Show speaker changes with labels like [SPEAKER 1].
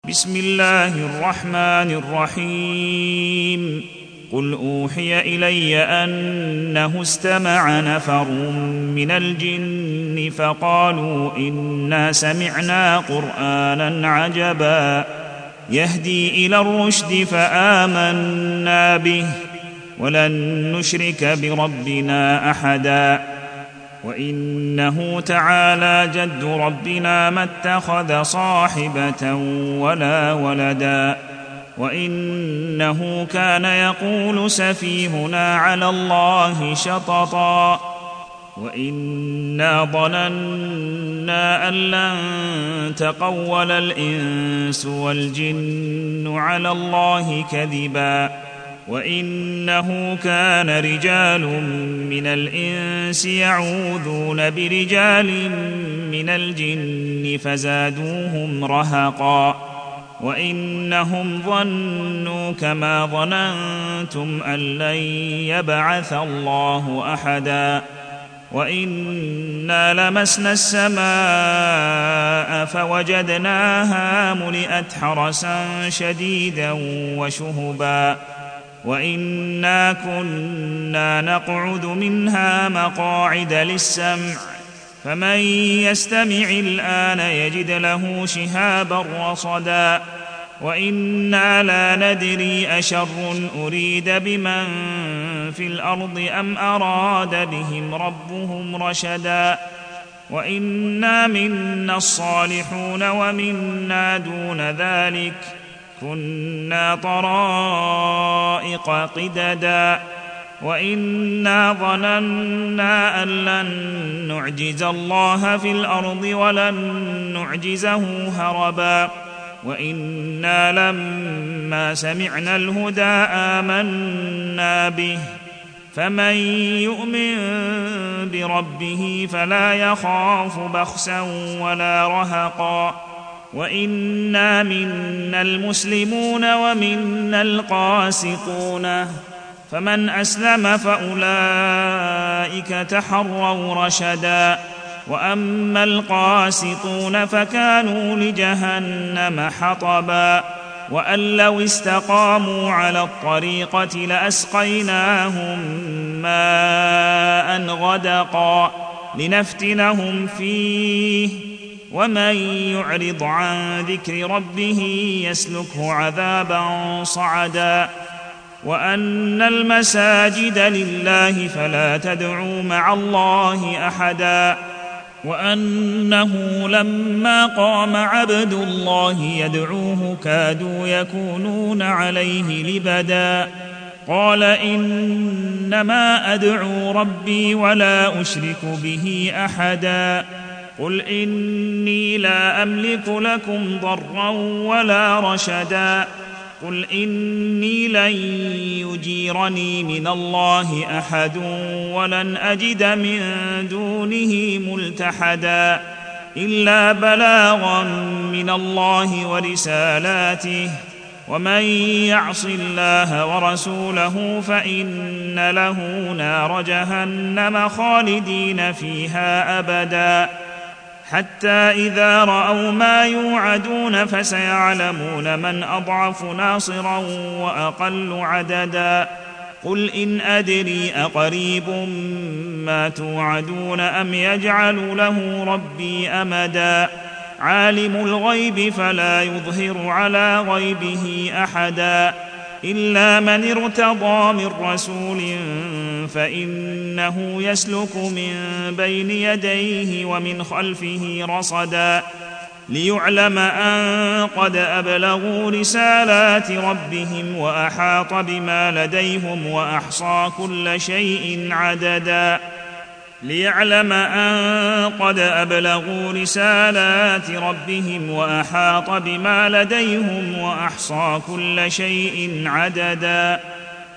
[SPEAKER 1] بسم الله الرحمن الرحيم. قل أوحي إلي أنه استمع نفر من الجن فقالوا إنا سمعنا قرآنا عجبا يهدي إلى الرشد فآمنا به ولن نشرك بربنا أحدا وإنه تعالى جد ربنا ما اتخذ صاحبة ولا ولدا وإنه كان يقول سفيهنا على الله شططا وإنا ظننا أن لن تقول الإنس والجن على الله كذبا وإنه كان رجال من الإنس يعوذون برجال من الجن فزادوهم رهقا وإنهم ظنوا كما ظننتم أن لن يبعث الله أحدا وإنا لمسنا السماء فوجدناها ملئت حرسا شديدا وشهبا وإنا كنا نقعد منها مقاعد للسمع فمن يستمع الآن يجد له شهابا رصدا وإنا لا ندري أشر أريد بمن في الأرض أم أراد بهم ربهم رشدا وإنا منا الصالحون ومنا دون ذلك كنا طرائق قددا وإنا ظننا أن لن نعجز الله في الأرض ولن نعجزه هربا وإنا لما سمعنا الهدى آمنا به فمن يؤمن بربه فلا يخاف بخسا ولا رهقا وإنا منا المسلمون ومنا القاسطون فمن أسلم فأولئك تحروا رشدا وأما القاسطون فكانوا لجهنم حطبا وأن لو استقاموا على الطريقة لأسقيناهم ماء غدقا لنفتنهم فيه ومن يعرض عن ذكر ربه يسلكه عذابا صعدا وأن المساجد لله فلا تدعوا مع الله أحدا وأنه لما قام عبد الله يدعوه كادوا يكونون عليه لبدا قال إنما أدعو ربي ولا أشرك به أحدا قل إني لا أملك لكم ضرا ولا رشدا قل إني لن يجيرني من الله أحد ولن أجد من دونه ملتحدا إلا بلاغا من الله ورسالاته ومن يعص الله ورسوله فإن له نار جهنم خالدين فيها أبدا حتى إذا رأوا ما يوعدون فسيعلمون من أضعف ناصرا وأقل عددا قل إن أدري أقريب ما توعدون أم يجعل له ربي أمدا عالم الغيب فلا يظهر على غيبه أحدا إلا من ارتضى من رسول فإنه يسلك من بين يديه ومن خلفه رصدا ليعلم أن قد أبلغوا رسالات ربهم وأحاط بما لديهم وأحصى كل شيء عددا ليعلم أن قد أبلغوا رسالات ربهم وأحاط بما لديهم وأحصى كل شيء عددا